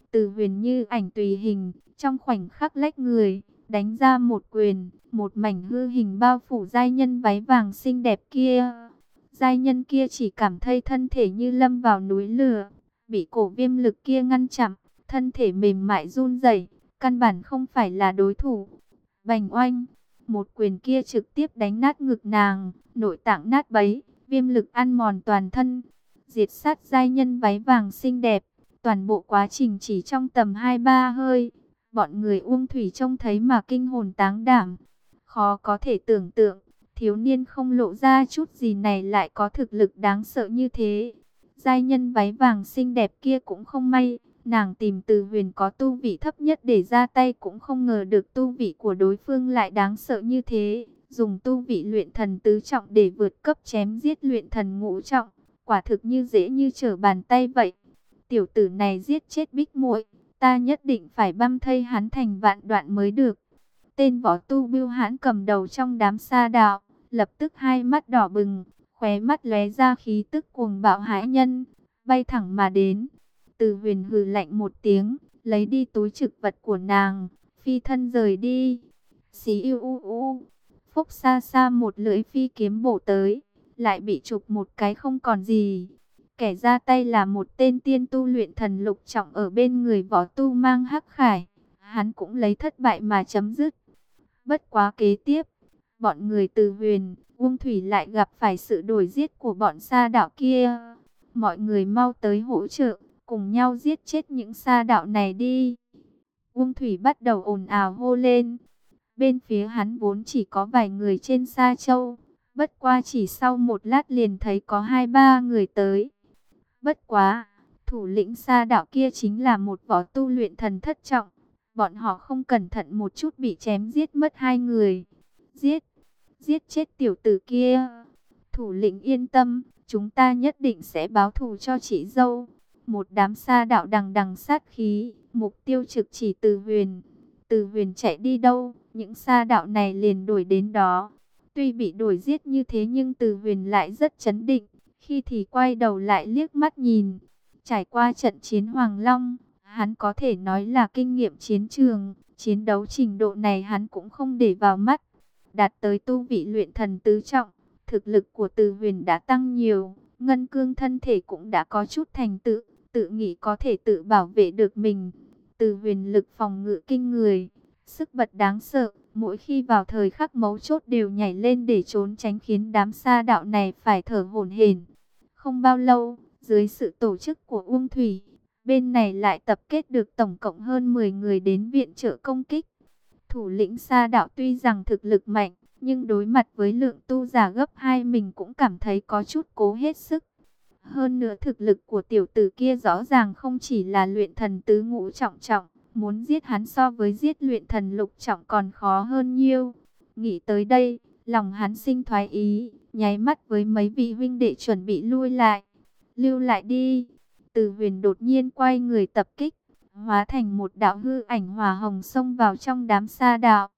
Từ Huyền như ảnh tùy hình, trong khoảnh khắc lách người, đánh ra một quyền, một mảnh hư hình bao phủ giai nhân váy vàng xinh đẹp kia. Giai nhân kia chỉ cảm thấy thân thể như lâm vào núi lửa, bị cổ viêm lực kia ngăn chặn, thân thể mềm mại run rẩy, căn bản không phải là đối thủ. Bành oanh, một quyền kia trực tiếp đánh nát ngực nàng, nội tạng nát bấy, viêm lực ăn mòn toàn thân, diệt sát giai nhân váy vàng xinh đẹp. Toàn bộ quá trình chỉ trong tầm hai ba hơi, bọn người Uông Thủy trông thấy mà kinh hồn táng đảm. Khó có thể tưởng tượng, thiếu niên không lộ ra chút gì này lại có thực lực đáng sợ như thế. Giai nhân váy vàng xinh đẹp kia cũng không may, nàng tìm Từ Huyền có tu vị thấp nhất để ra tay cũng không ngờ được tu vị của đối phương lại đáng sợ như thế. Dùng tu vị luyện thần tứ trọng để vượt cấp chém giết luyện thần ngũ trọng, quả thực như dễ như trở bàn tay vậy. Tiểu tử này giết chết Bích Muội, ta nhất định phải băm thây hắn thành vạn đoạn mới được. Tên võ tu Bưu Hãn cầm đầu trong đám sa đạo, lập tức hai mắt đỏ bừng, khóe mắt lóe ra khí tức cuồng bạo hãi nhân, bay thẳng mà đến. Từ Huyền hừ lạnh một tiếng, lấy đi túi trữ vật của nàng, phi thân rời đi. Xí u u u, phúc xa xa một lưỡi phi kiếm bổ tới, lại bị chụp một cái không còn gì. Kẻ ra tay là một tên tiên tu luyện thần lục trọng ở bên người võ tu mang hắc khải. Hắn cũng lấy thất bại mà chấm dứt. Bất quá kế tiếp, bọn người Từ Huyền, Uông Thủy lại gặp phải sự đuổi giết của bọn sa đạo kia. Mọi người mau tới hỗ trợ, cùng nhau giết chết những sa đạo này đi. Uông Thủy bắt đầu ồn ào hô lên. Bên phía hắn vốn chỉ có vài người trên Sa Châu. Bất qua chỉ sau một lát liền thấy có hai ba người tới. Bất quá, thủ lĩnh Sa đạo kia chính là một võ tu luyện thần thất trọng. Bọn họ không cẩn thận một chút bị chém giết mất hai người. Giết, giết chết tiểu tử kia. Thủ lĩnh yên tâm, chúng ta nhất định sẽ báo thù cho chị dâu. Một đám Sa đạo đằng đằng sát khí, mục tiêu trực chỉ Từ Huyền. Từ Huyền chạy đi đâu, những Sa đạo này liền đuổi đến đó. Tuy bị đuổi giết như thế nhưng Từ Huyền lại rất chấn định. Khi thì quay đầu lại liếc mắt nhìn. Trải qua trận chiến Hoàng Long, hắn có thể nói là kinh nghiệm chiến trường. Chiến đấu trình độ này hắn cũng không để vào mắt. Đạt tới tu vị luyện thần tứ trọng, thực lực của Từ Huyền đã tăng nhiều. Ngân cương thân thể cũng đã có chút thành tựu, tự nghĩ có thể tự bảo vệ được mình. Từ Huyền lực phòng ngự kinh người, sức bật đáng sợ. Mỗi khi vào thời khắc mấu chốt đều nhảy lên để trốn tránh, khiến đám Sa đạo này phải thở hổn hển. Không bao lâu, dưới sự tổ chức của Uông Thủy, bên này lại tập kết được tổng cộng hơn mười người đến viện trợ công kích. Thủ lĩnh Sa đạo tuy rằng thực lực mạnh, nhưng đối mặt với lượng tu giả gấp hai mình cũng cảm thấy có chút cố hết sức. Hơn nữa thực lực của tiểu tử kia rõ ràng không chỉ là luyện thần tứ ngũ trọng trọng, muốn giết hắn so với giết luyện thần lục trọng còn khó hơn nhiều. Nghĩ tới đây, lòng hắn sinh thoái ý, nháy mắt với mấy vị huynh đệ chuẩn bị lui lại. Lưu lại đi. Từ Huyền đột nhiên quay người tập kích, hóa thành một đạo hư ảnh hỏa hồng xông vào trong đám Sa đạo.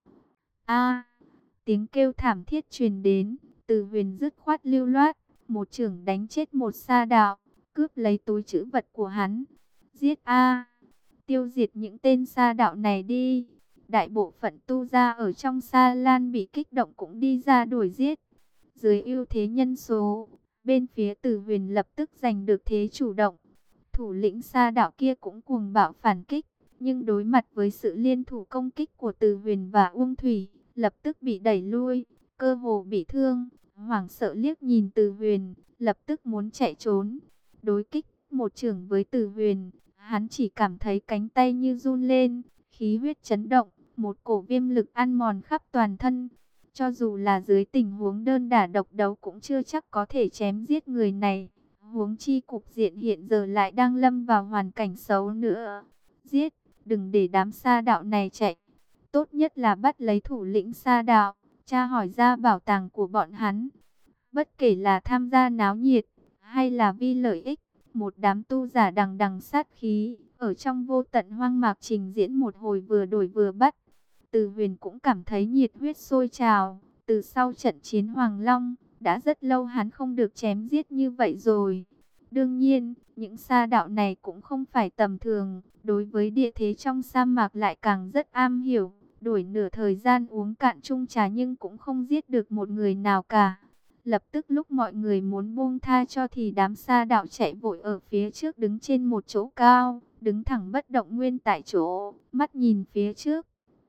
A! Tiếng kêu thảm thiết truyền đến, Từ Huyền dứt khoát lưu loát, một chưởng đánh chết một Sa đạo, cướp lấy túi trữ vật của hắn. Giết a! Tiêu diệt những tên Sa đạo này đi. Đại bộ phận tu gia ở trong Sa Lan bị kích động cũng đi ra đuổi giết. Dưới ưu thế nhân số, bên phía Từ Huyền lập tức giành được thế chủ động. Thủ lĩnh Sa đạo kia cũng cuồng bạo phản kích, nhưng đối mặt với sự liên thủ công kích của Từ Huyền và Uông Thủy, lập tức bị đẩy lui, cơ hồ bị thương. Hoảng sợ liếc nhìn Từ Huyền, lập tức muốn chạy trốn. Đối kích một chưởng với Từ Huyền, hắn chỉ cảm thấy cánh tay như run lên, khí huyết chấn động, một cổ viêm lực ăn mòn khắp toàn thân. Cho dù là dưới tình huống đơn đả độc đấu cũng chưa chắc có thể chém giết người này. Huống chi cục diện hiện giờ lại đang lâm vào hoàn cảnh xấu nữa. Giết, đừng để đám Sa đạo này chạy. Tốt nhất là bắt lấy thủ lĩnh Sa đạo, tra hỏi ra bảo tàng của bọn hắn. Bất kể là tham gia náo nhiệt, hay là vì lợi ích, một đám tu giả đằng đằng sát khí, ở trong vô tận hoang mạc trình diễn một hồi vừa đổi vừa bắt. Từ Huyền cũng cảm thấy nhiệt huyết sôi trào. Từ sau trận chiến Hoàng Long, đã rất lâu hắn không được chém giết như vậy rồi. Đương nhiên, những sa đạo này cũng không phải tầm thường, đối với địa thế trong sa mạc lại càng rất am hiểu. Đuổi nửa thời gian uống cạn chung trà nhưng cũng không giết được một người nào cả. Lập tức lúc mọi người muốn buông tha cho thì đám sa đạo chạy vội ở phía trước đứng trên một chỗ cao, đứng thẳng bất động nguyên tại chỗ, mắt nhìn phía trước.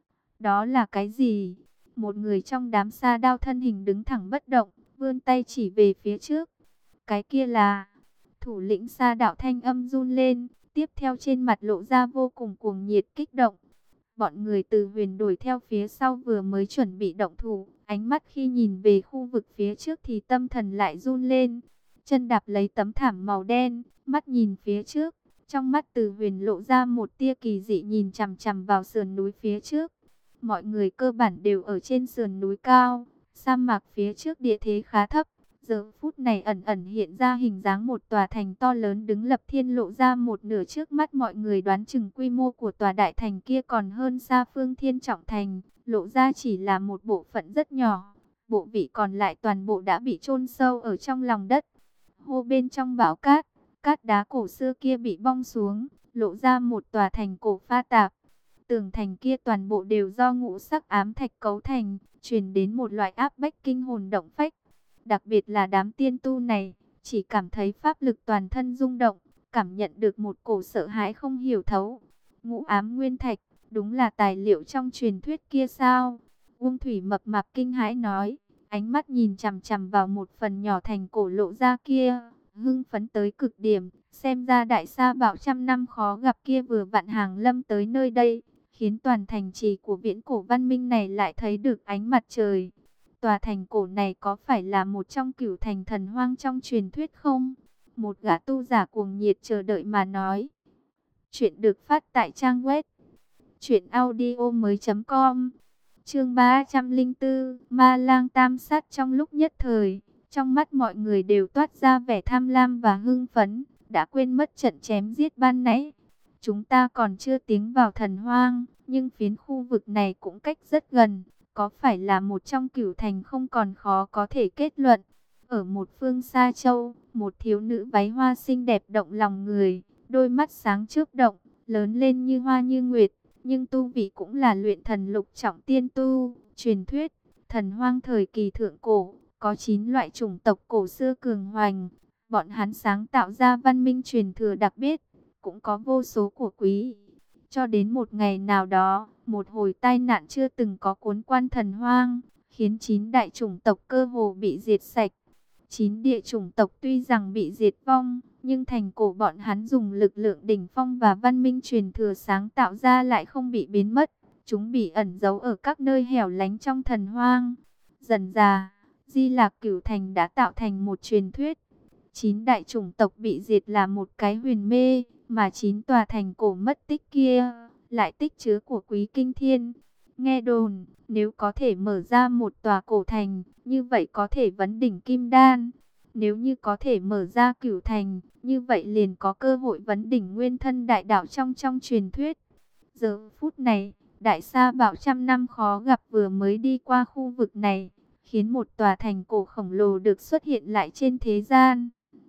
Đó là cái gì? Một người trong đám sa đao thân hình đứng thẳng bất động, vươn tay chỉ về phía trước. Cái kia là... Thủ lĩnh sa đạo thanh âm run lên, tiếp theo trên mặt lộ ra vô cùng cuồng nhiệt kích động. Bọn người từ huyền đuổi theo phía sau vừa mới chuẩn bị động thủ, ánh mắt khi nhìn về khu vực phía trước thì tâm thần lại run lên. Chân đạp lấy tấm thảm màu đen, mắt nhìn phía trước, trong mắt từ huyền lộ ra một tia kỳ dị nhìn chằm chằm vào sườn núi phía trước. Mọi người cơ bản đều ở trên sườn núi cao, sa mạc phía trước địa thế khá thấp. Giờ phút này ẩn ẩn hiện ra hình dáng một tòa thành to lớn đứng lập thiên lộ ra một nửa trước mắt mọi người, đoán chừng quy mô của tòa đại thành kia còn hơn xa Phương Thiên Trọng Thành, lộ ra chỉ là một bộ phận rất nhỏ, bộ vị còn lại toàn bộ đã bị chôn sâu ở trong lòng đất. Hô bên trong bão cát, cát đá cổ xưa kia bị bong xuống, lộ ra một tòa thành cổ pha tạp. Tường thành kia toàn bộ đều do ngũ sắc ám thạch cấu thành, truyền đến một loại áp bách kinh hồn động phách. Đặc biệt là đám tiên tu này, chỉ cảm thấy pháp lực toàn thân rung động, cảm nhận được một cổ sợ hãi không hiểu thấu. Ngũ ám nguyên thạch, đúng là tài liệu trong truyền thuyết kia sao? Uông Thủy mập mạp kinh hãi nói, ánh mắt nhìn chằm chằm vào một phần nhỏ thành cổ lộ ra kia, hưng phấn tới cực điểm. Xem ra đại sa bảo trăm năm khó gặp kia vừa vặn hàng lâm tới nơi đây, khiến toàn thành trì của viễn cổ văn minh này lại thấy được ánh mặt trời. Tòa thành cổ này có phải là một trong cửu thành thần hoang trong truyền thuyết không? Một gã tu giả cuồng nhiệt chờ đợi mà nói. Chuyện được phát tại trang web truyện audio mới chấm com. Chương ba trăm linh bốn, Ma Lang tam sát. Trong lúc nhất thời, trong mắt mọi người đều toát ra vẻ tham lam và hưng phấn, đã quên mất trận chém giết ban nãy. Chúng ta còn chưa tiến vào thần hoang, nhưng phiến khu vực này cũng cách rất gần. Có phải là một trong cửu thành không còn khó có thể kết luận. Ở một phương xa châu, một thiếu nữ váy hoa xinh đẹp động lòng người, đôi mắt sáng chớp động, lớn lên như hoa như nguyệt, nhưng tu vị cũng là luyện thần lục trọng tiên tu. Truyền thuyết, thần hoang thời kỳ thượng cổ, có chín loại chủng tộc cổ xưa cường hoành, bọn hắn sáng tạo ra văn minh truyền thừa đặc biệt, cũng có vô số của quý. Cho đến một ngày nào đó, một hồi tai nạn chưa từng có cuốn quan thần hoang, khiến chín đại chủng tộc cơ hồ bị diệt sạch. Chín địa chủng tộc tuy rằng bị diệt vong, nhưng thành cổ bọn hắn dùng lực lượng đỉnh phong và văn minh truyền thừa sáng tạo ra lại không bị biến mất. Chúng bị ẩn giấu ở các nơi hẻo lánh trong thần hoang. Dần dà, Di Lạc Cửu Thành đã tạo thành một truyền thuyết. Chín đại chủng tộc bị diệt là một cái huyền mê, mà chín tòa thành cổ mất tích kia lại tích chứa của quý kinh thiên. Nghe đồn, nếu có thể mở ra một tòa cổ thành, như vậy có thể vấn đỉnh kim đan. Nếu như có thể mở ra cửu thành, như vậy liền có cơ hội vấn đỉnh nguyên thân đại đạo trong trong truyền thuyết. Giờ phút này, đại sa bảo trăm năm khó gặp vừa mới đi qua khu vực này, khiến một tòa thành cổ khổng lồ được xuất hiện lại trên thế gian.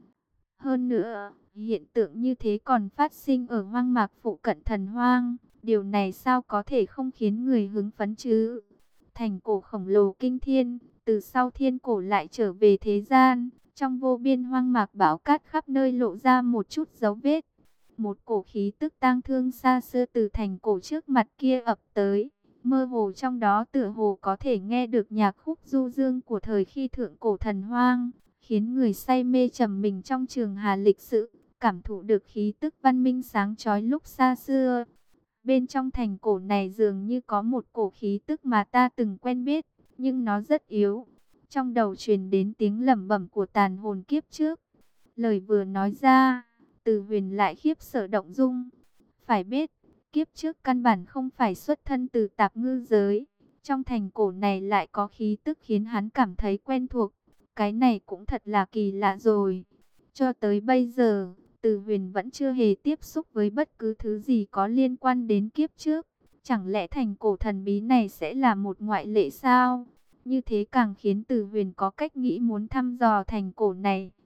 Hơn nữa, hiện tượng như thế còn phát sinh ở hoang mạc phụ cận thần hoang. Điều này sao có thể không khiến người hứng phấn chứ? Thành cổ khổng lồ kinh thiên, từ sau thiên cổ lại trở về thế gian. Trong vô biên hoang mạc bão cát khắp nơi lộ ra một chút dấu vết. Một cổ khí tức tang thương xa xưa từ thành cổ trước mặt kia ập tới. Mơ hồ trong đó tựa hồ có thể nghe được nhạc khúc du dương của thời khi thượng cổ thần hoang, khiến người say mê trầm mình trong trường hà lịch sử, cảm thụ được khí tức văn minh sáng chói lúc xa xưa. Bên trong thành cổ này dường như có một cổ khí tức mà ta từng quen biết, nhưng nó rất yếu. Trong đầu truyền đến tiếng lẩm bẩm của tàn hồn kiếp trước. Lời vừa nói ra, Từ Huyền lại khiếp sợ động dung. Phải biết, kiếp trước căn bản không phải xuất thân từ tạp ngư giới. Trong thành cổ này lại có khí tức khiến hắn cảm thấy quen thuộc. Cái này cũng thật là kỳ lạ rồi. Cho tới bây giờ, Từ Huyền vẫn chưa hề tiếp xúc với bất cứ thứ gì có liên quan đến kiếp trước. Chẳng lẽ thành cổ thần bí này sẽ là một ngoại lệ sao? Như thế càng khiến Từ Huyền có cách nghĩ muốn thăm dò thành cổ này.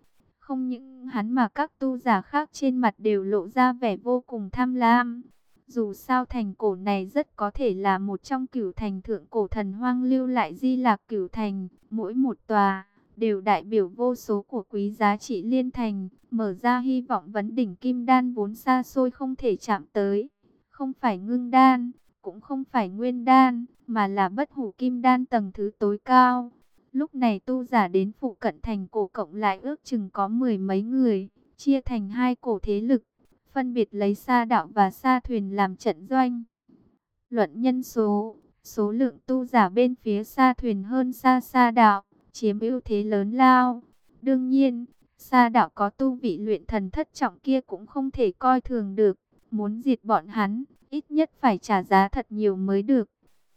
Không những hắn mà các tu giả khác trên mặt đều lộ ra vẻ vô cùng tham lam. Dù sao thành cổ này rất có thể là một trong cửu thành thượng cổ thần hoang lưu lại di lạc cửu thành, mỗi một tòa đều đại biểu vô số của quý giá trị liên thành, mở ra hy vọng vấn đỉnh kim đan vốn xa xôi không thể chạm tới. Không phải ngưng đan, cũng không phải nguyên đan, mà là bất hủ kim đan tầng thứ tối cao. Lúc này tu giả đến phụ cận thành cổ cộng lại ước chừng có mười mấy người, chia thành hai cổ thế lực, phân biệt lấy Sa Đạo và Sa Thuyền làm trận doanh. Luận nhân số, số lượng tu giả bên phía Sa Thuyền hơn Sa Sa Đạo, chiếm ưu thế lớn lao. Đương nhiên, Sa Đạo có tu vị luyện thần thất trọng kia cũng không thể coi thường được, muốn diệt bọn hắn, ít nhất phải trả giá thật nhiều mới được.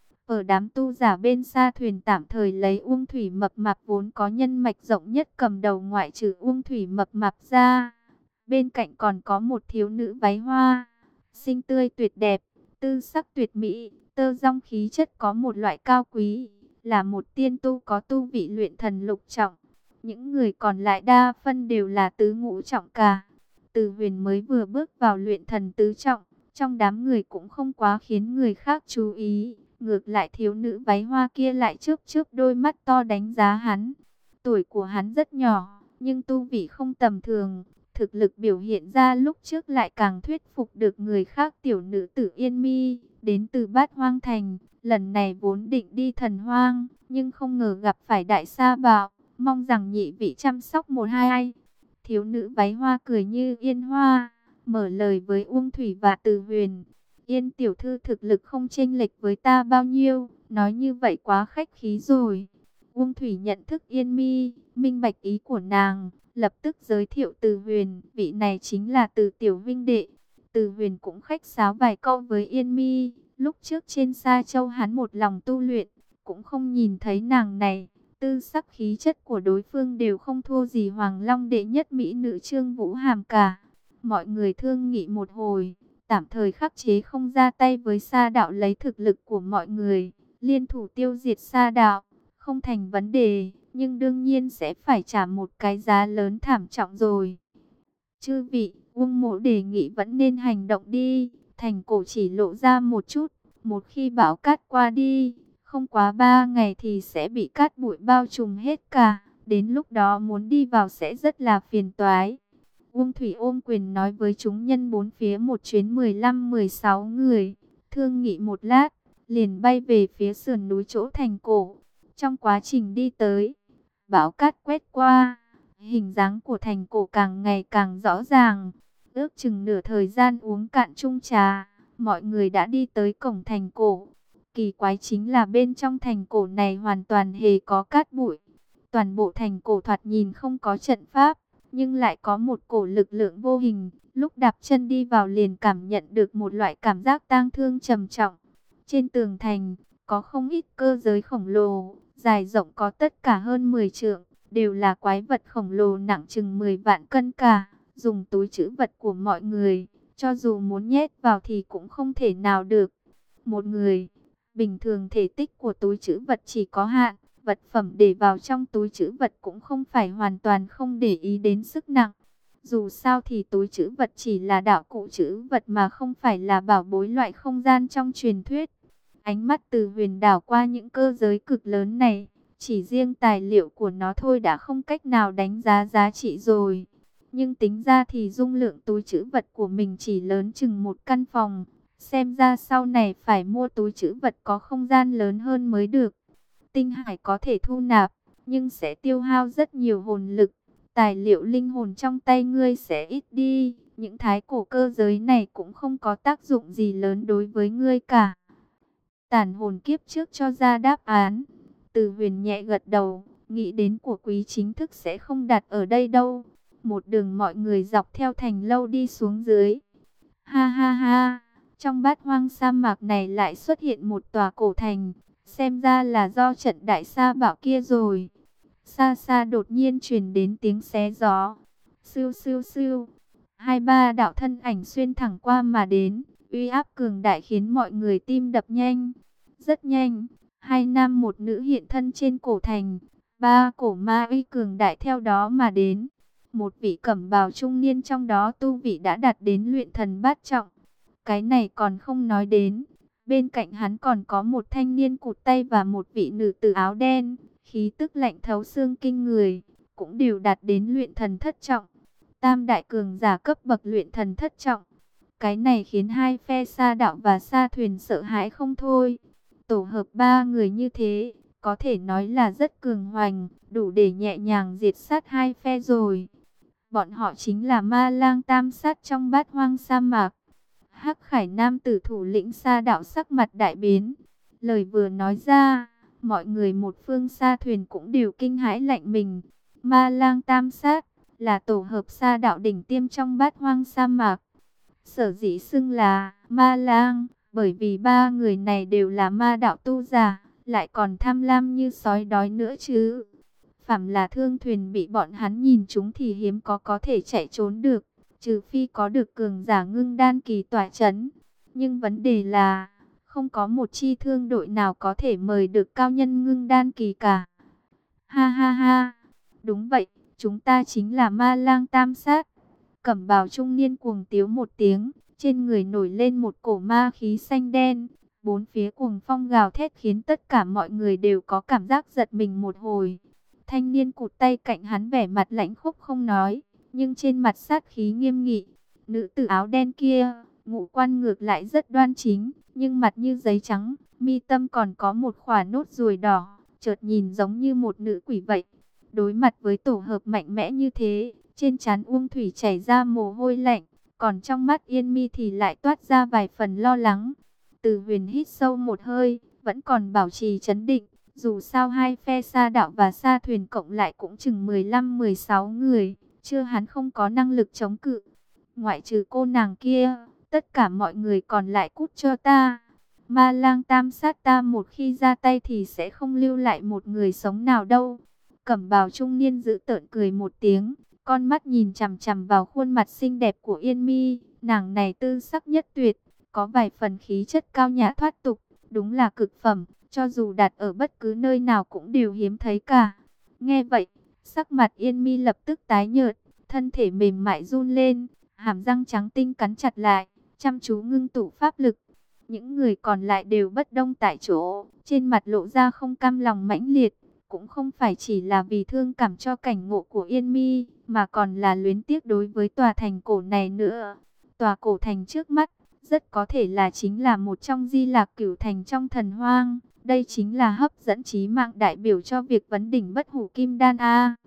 Ở đám tu giả bên Sa Thuyền tạm thời lấy Uông Thủy Mập Mạp vốn có nhân mạch rộng nhất cầm đầu, ngoại trừ Uông Thủy Mập Mạp ra. Bên cạnh còn có một thiếu nữ váy hoa, xinh tươi tuyệt đẹp, tư sắc tuyệt mỹ, tơ dong khí chất có một loại cao quý, là một tiên tu có tu vị luyện thần lục trọng. Những người còn lại đa phân đều là tứ ngũ trọng cả. Từ Huyền mới vừa bước vào luyện thần tứ trọng, trong đám người cũng không quá khiến người khác chú ý. Ngược lại thiếu nữ váy hoa kia lại chớp chớp đôi mắt to đánh giá hắn. Tuổi của hắn rất nhỏ, nhưng tu vị không tầm thường. Thực lực biểu hiện ra lúc trước lại càng thuyết phục được người khác. Tiểu nữ tử Yên Mi, đến từ Bát Hoang Thành, lần này vốn định đi Thần Hoang, nhưng không ngờ gặp phải Đại Sa Bạo, mong rằng nhị vị chăm sóc một hai ai. Thiếu nữ váy hoa cười như yên hoa, mở lời với Uông Thủy và Từ Huyền. Yên tiểu thư thực lực không chênh lệch với ta bao nhiêu, nói như vậy quá khách khí rồi. Uông Thủy nhận thức Yên Mi, minh bạch ý của nàng, lập tức giới thiệu Từ Huyền, vị này chính là Từ tiểu vinh đệ. Từ Huyền cũng khách sáo vài câu với Yên Mi, lúc trước trên Sa Châu hắn một lòng tu luyện, cũng không nhìn thấy nàng này, tư sắc khí chất của đối phương đều không thua gì Hoàng Long đệ nhất mỹ nữ Trương Vũ Hàm cả. Mọi người thương nghị một hồi, tạm thời khắc chế không ra tay với Sa Đạo, lấy thực lực của mọi người, liên thủ tiêu diệt Sa Đạo, không thành vấn đề, nhưng đương nhiên sẽ phải trả một cái giá lớn thảm trọng rồi. Chư vị, Uông Mỗ đề nghị vẫn nên hành động đi, thành cổ chỉ lộ ra một chút, một khi bão cát qua đi, không quá ba ngày thì sẽ bị cát bụi bao trùm hết cả, đến lúc đó muốn đi vào sẽ rất là phiền toái. Uông Thủy ôm quyền nói với chúng nhân bốn phía một chuyến mười lăm mười sáu người, thương nghị một lát, liền bay về phía sườn núi chỗ thành cổ. Trong quá trình đi tới, bão cát quét qua, hình dáng của thành cổ càng ngày càng rõ ràng. Ước chừng nửa thời gian uống cạn chung trà, mọi người đã đi tới cổng thành cổ. Kỳ quái chính là bên trong thành cổ này hoàn toàn hề có cát bụi. Toàn bộ thành cổ thoạt nhìn không có trận pháp, nhưng lại có một cổ lực lượng vô hình. Lúc đạp chân đi vào liền cảm nhận được một loại cảm giác tang thương trầm trọng. Trên tường thành có không ít cơ giới khổng lồ, dài rộng có tất cả hơn mười trượng, đều là quái vật khổng lồ nặng chừng mười vạn cân cả. Dùng túi trữ vật của mọi người, cho dù muốn nhét vào thì cũng không thể nào được. Một người, bình thường thể tích của túi trữ vật chỉ có hạn, vật phẩm để vào trong túi trữ vật cũng không phải hoàn toàn không để ý đến sức nặng. Dù sao thì túi trữ vật chỉ là đạo cụ trữ vật mà không phải là bảo bối loại không gian trong truyền thuyết. Ánh mắt Từ Huyền đảo qua những cơ giới cực lớn này, chỉ riêng tài liệu của nó thôi đã không cách nào đánh giá giá trị rồi. Nhưng tính ra thì dung lượng túi trữ vật của mình chỉ lớn chừng một căn phòng. Xem ra sau này phải mua túi trữ vật có không gian lớn hơn mới được. Tinh hải có thể thu nạp, nhưng sẽ tiêu hao rất nhiều hồn lực. Tài liệu linh hồn trong tay ngươi sẽ ít đi. Những thái cổ cơ giới này cũng không có tác dụng gì lớn đối với ngươi cả. Tản hồn kiếp trước cho ra đáp án. Từ Huyền nhẹ gật đầu, nghĩ đến của quý chính thức sẽ không đặt ở đây đâu. Một đường mọi người dọc theo thành lâu đi xuống dưới. Ha ha ha, trong bát hoang sa mạc này lại xuất hiện một tòa cổ thành. Xem ra là do trận Đại Sa Bạo kia rồi. Xa xa đột nhiên truyền đến tiếng xé gió. Siêu siêu siêu. Hai ba đạo thân ảnh xuyên thẳng qua mà đến. Uy áp cường đại khiến mọi người tim đập nhanh. Rất nhanh, hai nam một nữ hiện thân trên cổ thành. Ba cổ ma uy cường đại theo đó mà đến. Một vị cẩm bào trung niên trong đó tu vị đã đạt đến luyện thần bát trọng. Cái này còn không nói đến, bên cạnh hắn còn có một thanh niên cụt tay và một vị nữ tử áo đen, khí tức lạnh thấu xương kinh người, cũng đều đạt đến luyện thần thất trọng. Tam đại cường giả cấp bậc luyện thần thất trọng. Cái này khiến hai phe Sa Đạo và Sa Thuyền sợ hãi không thôi. Tổ hợp ba người như thế, có thể nói là rất cường hoành, đủ để nhẹ nhàng diệt sát hai phe rồi. Bọn họ chính là Ma Lang Tam Sát trong Bát Hoang sa mạc. Hắc Khải nam tử thủ lĩnh Sa Đạo sắc mặt đại biến. Lời vừa nói ra, mọi người một phương Sa Thuyền cũng đều kinh hãi lạnh mình. Ma Lang Tam Sát là tổ hợp Sa Đạo đỉnh tiêm trong Bát Hoang sa mạc. Sở dĩ xưng là Ma Lang, bởi vì ba người này đều là ma đạo tu giả, lại còn tham lam như sói đói nữa chứ. Phàm là thương thuyền bị bọn hắn nhìn chúng thì hiếm có có thể chạy trốn được, trừ phi có được cường giả ngưng đan kỳ tỏa chấn. Nhưng vấn đề là, không có một chi thương đội nào có thể mời được cao nhân ngưng đan kỳ cả. Ha ha ha, đúng vậy, chúng ta chính là Ma Lang Tam Sát. Cẩm bào trung niên cuồng tiếu một tiếng, trên người nổi lên một cổ ma khí xanh đen. Bốn phía cuồng phong gào thét khiến tất cả mọi người đều có cảm giác giật mình một hồi. Thanh niên cụt tay cạnh hắn vẻ mặt lãnh khốc không nói, nhưng trên mặt sát khí nghiêm nghị. Nữ tử áo đen kia, ngũ quan ngược lại rất đoan chính, nhưng mặt như giấy trắng, mi tâm còn có một khỏa nốt ruồi đỏ, chợt nhìn giống như một nữ quỷ vậy. Đối mặt với tổ hợp mạnh mẽ như thế, trên trán Uông Thủy chảy ra mồ hôi lạnh, còn trong mắt Yên Mi thì lại toát ra vài phần lo lắng. Từ Huyền hít sâu một hơi, vẫn còn bảo trì trấn định. Dù sao hai phe Sa Đạo và Sa Thuyền cộng lại cũng chừng mười lăm mười sáu người, chưa hắn không có năng lực chống cự. Ngoại trừ cô nàng kia, tất cả mọi người còn lại cút cho ta. Ma Lang Tam Sát ta một khi ra tay thì sẽ không lưu lại một người sống nào đâu. Cẩm bào trung niên giữ tợn cười một tiếng, con mắt nhìn chằm chằm vào khuôn mặt xinh đẹp của Yên Mi. Nàng này tư sắc nhất tuyệt, có vài phần khí chất cao nhã thoát tục, đúng là cực phẩm, cho dù đặt ở bất cứ nơi nào cũng đều hiếm thấy cả. Nghe vậy, sắc mặt Yên Mi lập tức tái nhợt, thân thể mềm mại run lên, hàm răng trắng tinh cắn chặt lại, chăm chú ngưng tụ pháp lực. Những người còn lại đều bất động tại chỗ, trên mặt lộ ra không cam lòng mãnh liệt, cũng không phải chỉ là vì thương cảm cho cảnh ngộ của Yên Mi, mà còn là luyến tiếc đối với tòa thành cổ này nữa. Tòa cổ thành trước mắt, rất có thể là chính là một trong Di Lạc Cửu Thành trong thần hoang. Đây chính là hấp dẫn chí mạng đại biểu cho việc vấn đỉnh bất hủ kim đan a.